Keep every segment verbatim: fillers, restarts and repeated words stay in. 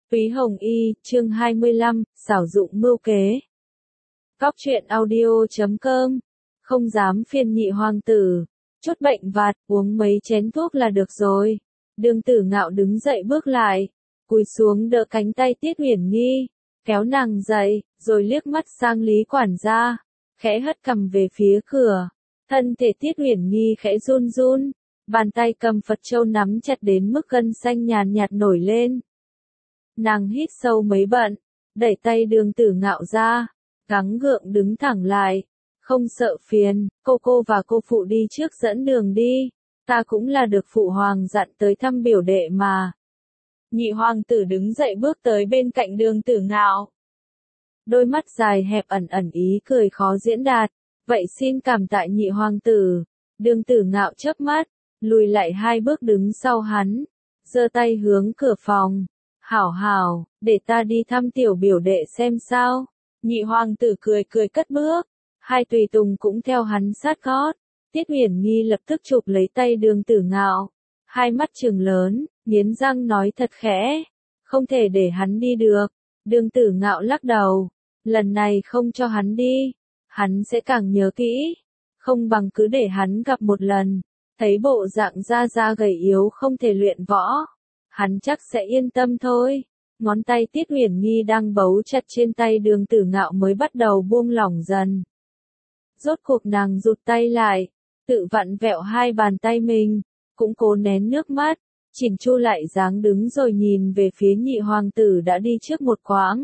Túy Hồng Y, chương hai mươi lăm, xảo dụng mưu kế. Góc truyện audio chấm com, không dám phiền nhị hoàng tử, chút bệnh vặt, uống mấy chén thuốc là được rồi. Đường Tử Ngạo đứng dậy bước lại, cúi xuống đỡ cánh tay Tiết Uyển Nghi, kéo nàng dậy, rồi liếc mắt sang Lý quản gia, khẽ hất cằm về phía cửa. Thân thể Tiết Uyển Nghi khẽ run run, bàn tay cầm Phật châu nắm chặt đến mức gân xanh nhàn nhạt nổi lên. Nàng hít sâu mấy bận, đẩy tay Đường Tử Ngạo ra, gắng gượng đứng thẳng lại, không sợ phiền, cô cô và cô phụ đi trước dẫn đường đi, ta cũng là được phụ hoàng dặn tới thăm biểu đệ mà. Nhị hoàng tử đứng dậy bước tới bên cạnh Đường Tử Ngạo. Đôi mắt dài hẹp ẩn ẩn ý cười khó diễn đạt, vậy xin cảm tạ nhị hoàng tử. Đường Tử Ngạo chớp mắt, lùi lại hai bước đứng sau hắn, giơ tay hướng cửa phòng. Hảo hảo, để ta đi thăm tiểu biểu đệ xem sao. Nhị hoàng tử cười cười cất bước, hai tùy tùng cũng theo hắn sát gót. Tiết Uyển Nghi lập tức chụp lấy tay Đường Tử Ngạo, hai mắt trừng lớn, nghiến răng nói thật khẽ, không thể để hắn đi được. Đường Tử Ngạo lắc đầu, lần này không cho hắn đi, hắn sẽ càng nhớ kỹ, không bằng cứ để hắn gặp một lần, thấy bộ dạng da da gầy yếu không thể luyện võ, hắn chắc sẽ yên tâm thôi. Ngón tay Tiết Uyển Nghi đang bấu chặt trên tay Đường Tử Ngạo mới bắt đầu buông lỏng dần. Rốt cuộc nàng rụt tay lại, tự vặn vẹo hai bàn tay mình, cũng cố nén nước mắt, chỉnh chu lại dáng đứng rồi nhìn về phía nhị hoàng tử đã đi trước một quãng.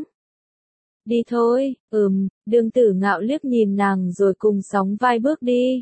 Đi thôi, ừm, Đường Tử Ngạo liếc nhìn nàng rồi cùng sóng vai bước đi.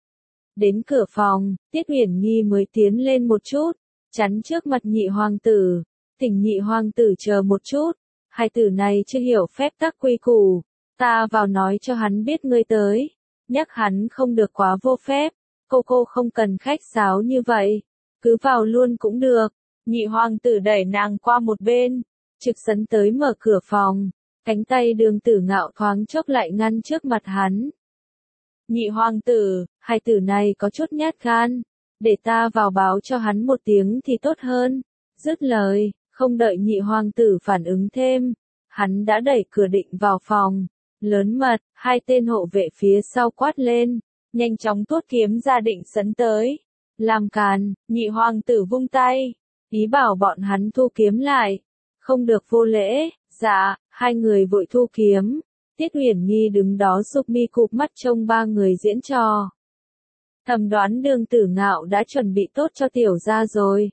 Đến cửa phòng, Tiết Uyển Nghi mới tiến lên một chút, chắn trước mặt nhị hoàng tử, thỉnh nhị hoàng tử chờ một chút, hai tử này chưa hiểu phép tắc quy củ, ta vào nói cho hắn biết ngươi tới, nhắc hắn không được quá vô phép, cô cô không cần khách sáo như vậy, cứ vào luôn cũng được. Nhị hoàng tử đẩy nàng qua một bên, trực sấn tới mở cửa phòng, cánh tay Đường Tử Ngạo thoáng chốc lại ngăn trước mặt hắn. Nhị hoàng tử, hai tử này có chút nhát gan, để ta vào báo cho hắn một tiếng thì tốt hơn. Dứt lời, không đợi nhị hoàng tử phản ứng thêm, hắn đã đẩy cửa định vào phòng, lớn mật, hai tên hộ vệ phía sau quát lên, nhanh chóng tuốt kiếm ra định sấn tới. Làm càn, nhị hoàng tử vung tay, ý bảo bọn hắn thu kiếm lại, không được vô lễ. Dạ, hai người vội thu kiếm. Tiết Uyển Nghi đứng đó sụp mi cụp mắt trông ba người diễn trò. Thầm đoán Đường Tử Ngạo đã chuẩn bị tốt cho tiểu gia rồi.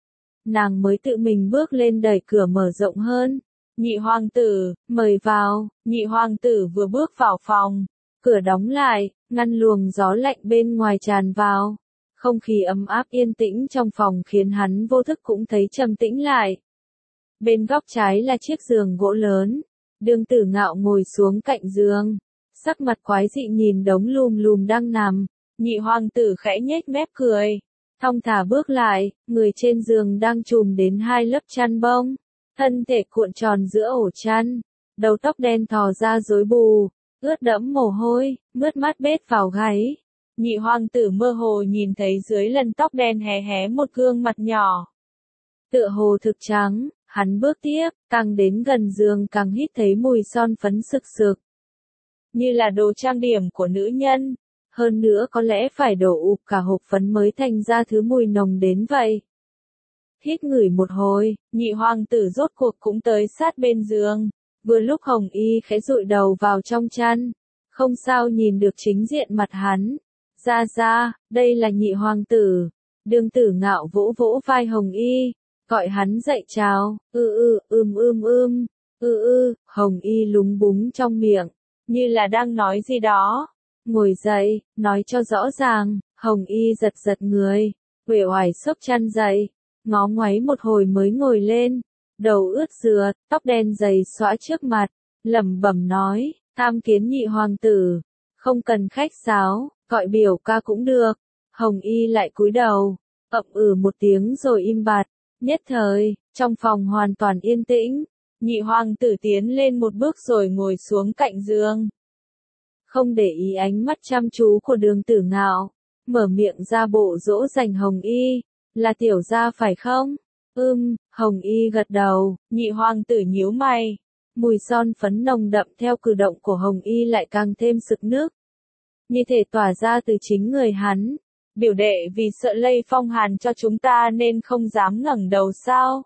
Nàng mới tự mình bước lên đẩy cửa mở rộng hơn. Nhị hoàng tử, mời vào. Nhị hoàng tử vừa bước vào phòng, cửa đóng lại, ngăn luồng gió lạnh bên ngoài tràn vào. Không khí ấm áp yên tĩnh trong phòng khiến hắn vô thức cũng thấy trầm tĩnh lại. Bên góc trái là chiếc giường gỗ lớn. Đường Tử Ngạo ngồi xuống cạnh giường, sắc mặt quái dị nhìn đống lùm lùm đang nằm. Nhị hoàng tử khẽ nhếch mép cười, thong thả bước lại, người trên giường đang trùm đến hai lớp chăn bông, thân thể cuộn tròn giữa ổ chăn, đầu tóc đen thò ra rối bù, ướt đẫm mồ hôi, mướt mát bết vào gáy. Nhị hoàng tử mơ hồ nhìn thấy dưới lần tóc đen hé hé một gương mặt nhỏ, tựa hồ thực trắng. Hắn bước tiếp, càng đến gần giường càng hít thấy mùi son phấn sực sực, như là đồ trang điểm của nữ nhân. Hơn nữa có lẽ phải đổ ụp cả hộp phấn mới thành ra thứ mùi nồng đến vậy. Hít ngửi một hồi, nhị hoàng tử rốt cuộc cũng tới sát bên giường. Vừa lúc Hồng Y khẽ dụi đầu vào trong chăn, không sao nhìn được chính diện mặt hắn. Ra ra, đây là nhị hoàng tử. Đường Tử Ngạo vỗ vỗ vai Hồng Y, gọi hắn dậy chào. Ư ư, ưm ưm ưm, ư ư, Hồng Y lúng búng trong miệng, như là đang nói gì đó. Ngồi dậy, nói cho rõ ràng. Hồng Y giật giật người, uể oải xốc chăn dậy, ngó ngoáy một hồi mới ngồi lên, đầu ướt rượt, tóc đen dày xõa trước mặt, lẩm bẩm nói, tham kiến nhị hoàng tử, không cần khách sáo, gọi biểu ca cũng được. Hồng Y lại cúi đầu, ậm ừ một tiếng rồi im bặt. Nhất thời, trong phòng hoàn toàn yên tĩnh, nhị hoàng tử tiến lên một bước rồi ngồi xuống cạnh giường. Không để ý ánh mắt chăm chú của Đường Tử Ngạo, mở miệng ra bộ dỗ dành Hồng Y, là tiểu gia phải không? Ưm, Hồng Y gật đầu, nhị hoàng tử nhíu mày. Mùi son phấn nồng đậm theo cử động của Hồng Y lại càng thêm sực nước. Như thể tỏa ra từ chính người hắn. Biểu đệ vì sợ lây phong hàn cho chúng ta nên không dám ngẩng đầu sao?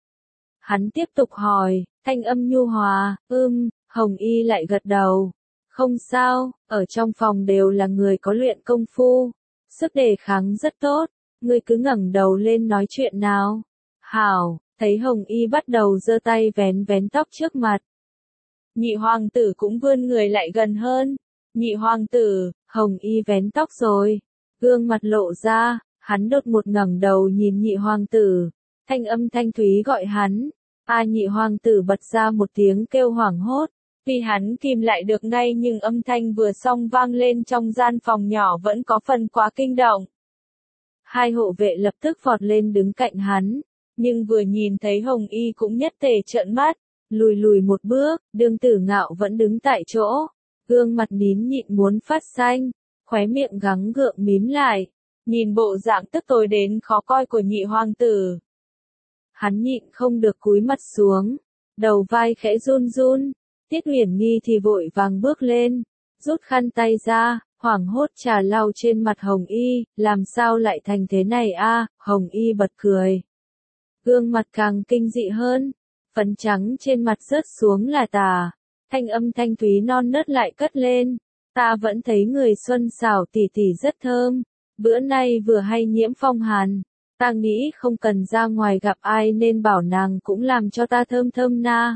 Hắn tiếp tục hỏi, thanh âm nhu hòa, ưm, Hồng Y lại gật đầu. Không sao, ở trong phòng đều là người có luyện công phu. Sức đề kháng rất tốt, ngươi cứ ngẩng đầu lên nói chuyện nào. Hảo, thấy Hồng Y bắt đầu giơ tay vén vén tóc trước mặt. Nhị hoàng tử cũng vươn người lại gần hơn. Nhị hoàng tử, Hồng Y vén tóc rồi. Gương mặt lộ ra, hắn đột một ngẩng đầu nhìn nhị hoàng tử. Thanh âm thanh thúy gọi hắn. A nhị hoàng tử bật ra một tiếng kêu hoảng hốt. Tuy hắn kìm lại được ngay nhưng âm thanh vừa xong vang lên trong gian phòng nhỏ vẫn có phần quá kinh động. Hai hộ vệ lập tức vọt lên đứng cạnh hắn. Nhưng vừa nhìn thấy Hồng Y cũng nhất tề trợn mắt. Lùi lùi một bước, Đường Tử Ngạo vẫn đứng tại chỗ. Gương mặt nín nhịn muốn phát xanh. Khóe miệng gắng gượng mím lại. Nhìn bộ dạng tức tối đến khó coi của nhị hoàng tử. Hắn nhịn không được cúi mặt xuống. Đầu vai khẽ run run. Tiết Uyển Nghi thì vội vàng bước lên. Rút khăn tay ra, hoảng hốt trà lau trên mặt Hồng Y. Làm sao lại thành thế này a? Hồng Y bật cười. Gương mặt càng kinh dị hơn. Phấn trắng trên mặt rớt xuống là tà. Thanh âm thanh thúy non nớt lại cất lên. Ta vẫn thấy người xuân xảo tỉ tỉ rất thơm. Bữa nay vừa hay nhiễm phong hàn. Ta nghĩ không cần ra ngoài gặp ai nên bảo nàng cũng làm cho ta thơm thơm na.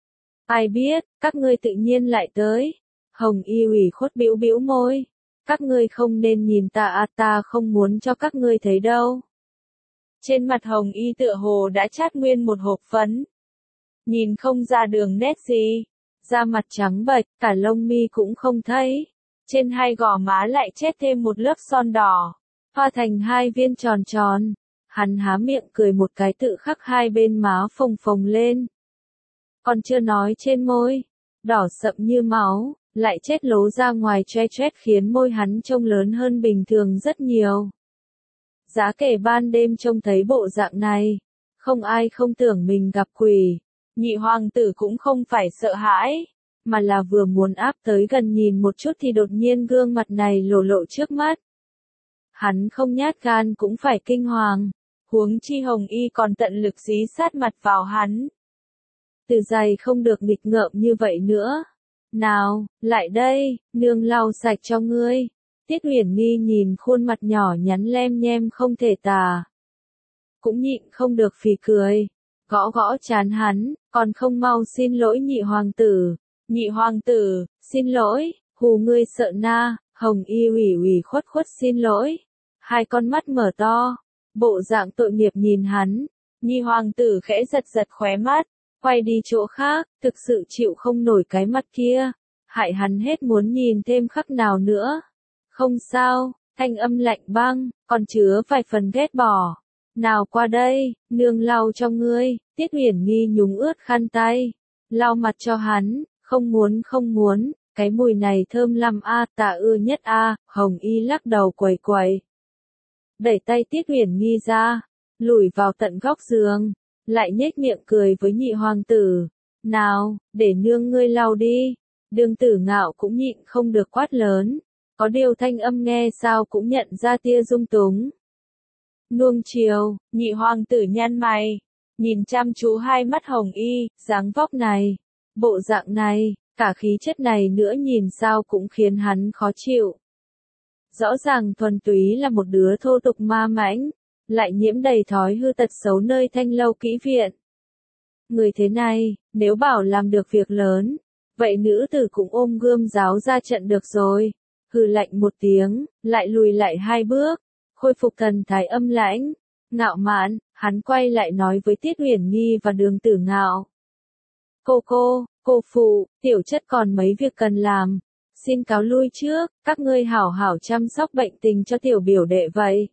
Ai biết, các ngươi tự nhiên lại tới. Hồng Y ủy khuất bĩu bĩu môi. Các ngươi không nên nhìn ta à, ta không muốn cho các ngươi thấy đâu. Trên mặt Hồng Y tựa hồ đã chát nguyên một hộp phấn. Nhìn không ra đường nét gì. Da mặt trắng bệch, cả lông mi cũng không thấy. Trên hai gò má lại chét thêm một lớp son đỏ. Hoa thành hai viên tròn tròn. Hắn há miệng cười một cái tự khắc hai bên má phồng phồng lên. Còn chưa nói trên môi. Đỏ sậm như máu, lại chét lố ra ngoài choe choét khiến môi hắn trông lớn hơn bình thường rất nhiều. Giá kể ban đêm trông thấy bộ dạng này. Không ai không tưởng mình gặp quỷ. Nhị hoàng tử cũng không phải sợ hãi, mà là vừa muốn áp tới gần nhìn một chút thì đột nhiên gương mặt này lộ lộ trước mắt. Hắn không nhát gan cũng phải kinh hoàng, huống chi Hồng Y còn tận lực dí sát mặt vào hắn. Từ giày không được nghịch ngợm như vậy nữa. Nào, lại đây, nương lau sạch cho ngươi. Tiết Uyển Nghi nhìn khuôn mặt nhỏ nhắn lem nhem không thể tả. Cũng nhịn không được phì cười. Gõ gõ chán hắn, còn không mau xin lỗi nhị hoàng tử. Nhị hoàng tử, xin lỗi, hù ngươi sợ na. Hồng Y ủy ủy khuất khuất xin lỗi. Hai con mắt mở to, bộ dạng tội nghiệp nhìn hắn. Nhị hoàng tử khẽ giật giật khóe mắt, quay đi chỗ khác, thực sự chịu không nổi cái mặt kia. Hại hắn hết muốn nhìn thêm khắc nào nữa. Không sao, thanh âm lạnh băng, còn chứa vài phần ghét bỏ. Nào qua đây, nương lau cho ngươi. Tiết Uyển Nghi nhúng ướt khăn tay. Lau mặt cho hắn, không muốn không muốn, cái mùi này thơm lắm a, ta ưa nhất a. Hồng Y lắc đầu quẩy quẩy. Đẩy tay Tiết Uyển Nghi ra, lùi vào tận góc giường, lại nhếch miệng cười với nhị hoàng tử. Nào, để nương ngươi lau đi. Đường Tử Ngạo cũng nhịn không được quát lớn. Có điều thanh âm nghe sao cũng nhận ra tia dung túng. Nuông chiều, nhị hoàng tử nhăn mày, nhìn chăm chú hai mắt Hồng Y, dáng vóc này, bộ dạng này, cả khí chất này nữa nhìn sao cũng khiến hắn khó chịu. Rõ ràng thuần túy là một đứa thô tục ma mãnh, lại nhiễm đầy thói hư tật xấu nơi thanh lâu kỹ viện. Người thế này, nếu bảo làm được việc lớn, vậy nữ tử cũng ôm gươm giáo ra trận được rồi. Hừ lạnh một tiếng, lại lùi lại hai bước, khôi phục thần thái âm lãnh, ngạo mạn, hắn quay lại nói với Tiết Uyển Nghi và Đường Tử Ngạo. Cô cô, cô phụ, tiểu chất còn mấy việc cần làm, xin cáo lui trước, các ngươi hảo hảo chăm sóc bệnh tình cho tiểu biểu đệ vậy.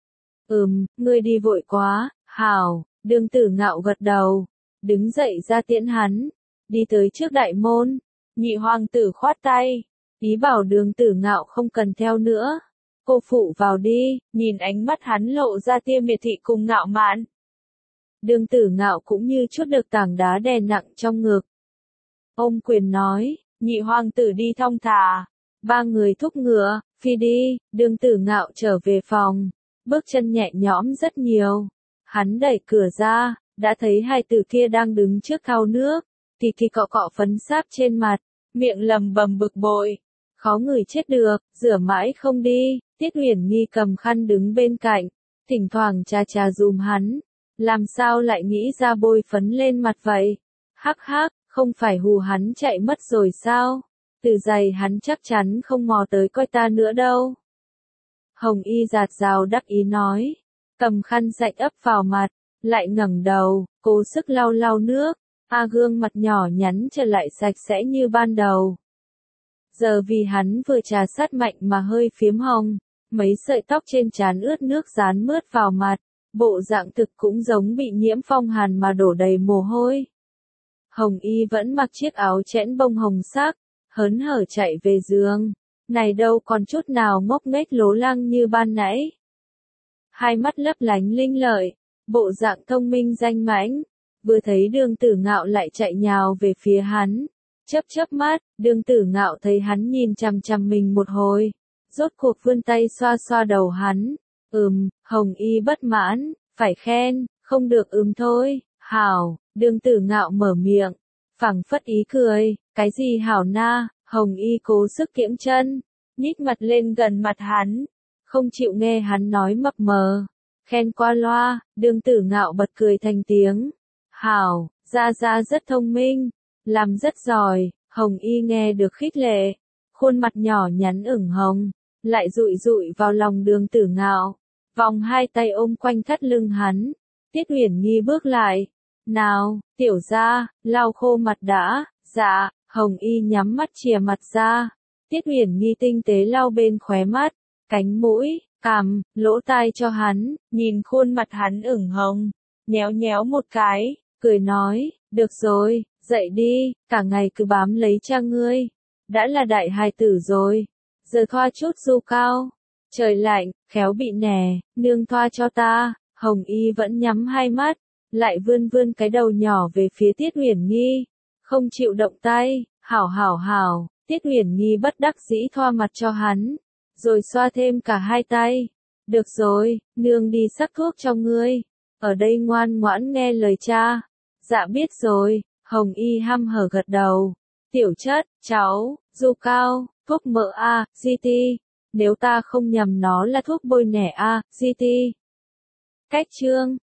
Ừm, ngươi đi vội quá, hảo. Đường Tử Ngạo gật đầu, đứng dậy ra tiễn hắn, đi tới trước đại môn. Nhị hoàng tử khoát tay, ý bảo Đường Tử Ngạo không cần theo nữa. Cô phụ vào đi, nhìn ánh mắt hắn lộ ra tia miệt thị cùng ngạo mạn. Đường Tử Ngạo cũng như chút được tảng đá đè nặng trong ngực. Ôm quyền nói, nhị hoàng tử đi thong thả. Ba người thúc ngựa, phi đi, Đường Tử Ngạo trở về phòng, bước chân nhẹ nhõm rất nhiều. Hắn đẩy cửa ra, đã thấy hai tử kia đang đứng trước thau nước, thì thì cọ cọ phấn sáp trên mặt, miệng lầm bầm bực bội. Khó người chết được, rửa mãi không đi, Tiết Uyển Nghi cầm khăn đứng bên cạnh, thỉnh thoảng chà chà dùm hắn. Làm sao lại nghĩ ra bôi phấn lên mặt vậy? Hắc hắc, không phải hù hắn chạy mất rồi sao? Từ giày hắn chắc chắn không mò tới coi ta nữa đâu. Hồng Y giạt rào đắc ý nói, cầm khăn sạch ấp vào mặt, lại ngẩng đầu, cố sức lau lau nước, a gương mặt nhỏ nhắn trở lại sạch sẽ như ban đầu. Giờ vì hắn vừa trà sát mạnh mà hơi phiếm hồng, mấy sợi tóc trên trán ướt nước dán mướt vào mặt, bộ dạng thực cũng giống bị nhiễm phong hàn mà đổ đầy mồ hôi. Hồng Y vẫn mặc chiếc áo chẽn bông hồng sắc, hớn hở chạy về giường, này đâu còn chút nào ngốc nghếch lố lăng như ban nãy. Hai mắt lấp lánh linh lợi, bộ dạng thông minh danh mãnh, vừa thấy Đường Tử Ngạo lại chạy nhào về phía hắn, chớp chớp mắt, Đường Tử Ngạo thấy hắn nhìn chằm chằm mình một hồi, rốt cuộc vươn tay xoa xoa đầu hắn, ừm, Hồng Y bất mãn, phải khen, không được ừm thôi, hảo, Đường Tử Ngạo mở miệng, phảng phất ý cười, cái gì hảo na, Hồng Y cố sức kiễng chân, nhích mặt lên gần mặt hắn, không chịu nghe hắn nói mập mờ, khen qua loa, Đường Tử Ngạo bật cười thành tiếng, hảo, Gia Gia rất thông minh, làm rất giỏi, Hồng Y nghe được khích lệ, khuôn mặt nhỏ nhắn ửng hồng, lại dụi dụi vào lòng Đường Tử Ngạo, vòng hai tay ôm quanh thắt lưng hắn, Tiết Uyển Nghi bước lại, nào, tiểu gia, lau khô mặt đã, dạ, Hồng Y nhắm mắt chìa mặt ra, Tiết Uyển Nghi tinh tế lau bên khóe mắt, cánh mũi, cằm, lỗ tai cho hắn, nhìn khuôn mặt hắn ửng hồng, nhéo nhéo một cái, cười nói, được rồi, dậy đi, cả ngày cứ bám lấy cha ngươi, đã là đại hài tử rồi, giờ thoa chút du cao, trời lạnh, khéo bị nẻ, nương thoa cho ta, Hồng Y vẫn nhắm hai mắt, lại vươn vươn cái đầu nhỏ về phía Tiết Uyển Nghi, không chịu động tay, hảo hảo hảo, Tiết Uyển Nghi bất đắc dĩ thoa mặt cho hắn, rồi xoa thêm cả hai tay, được rồi, nương đi sắc thuốc cho ngươi, ở đây ngoan ngoãn nghe lời cha, dạ biết rồi, Hồng Y hăm hở gật đầu, tiểu chất, cháu, du cao, thuốc mỡ A, giê tê, nếu ta không nhầm nó là thuốc bôi nẻ A, giê tê. Cách chương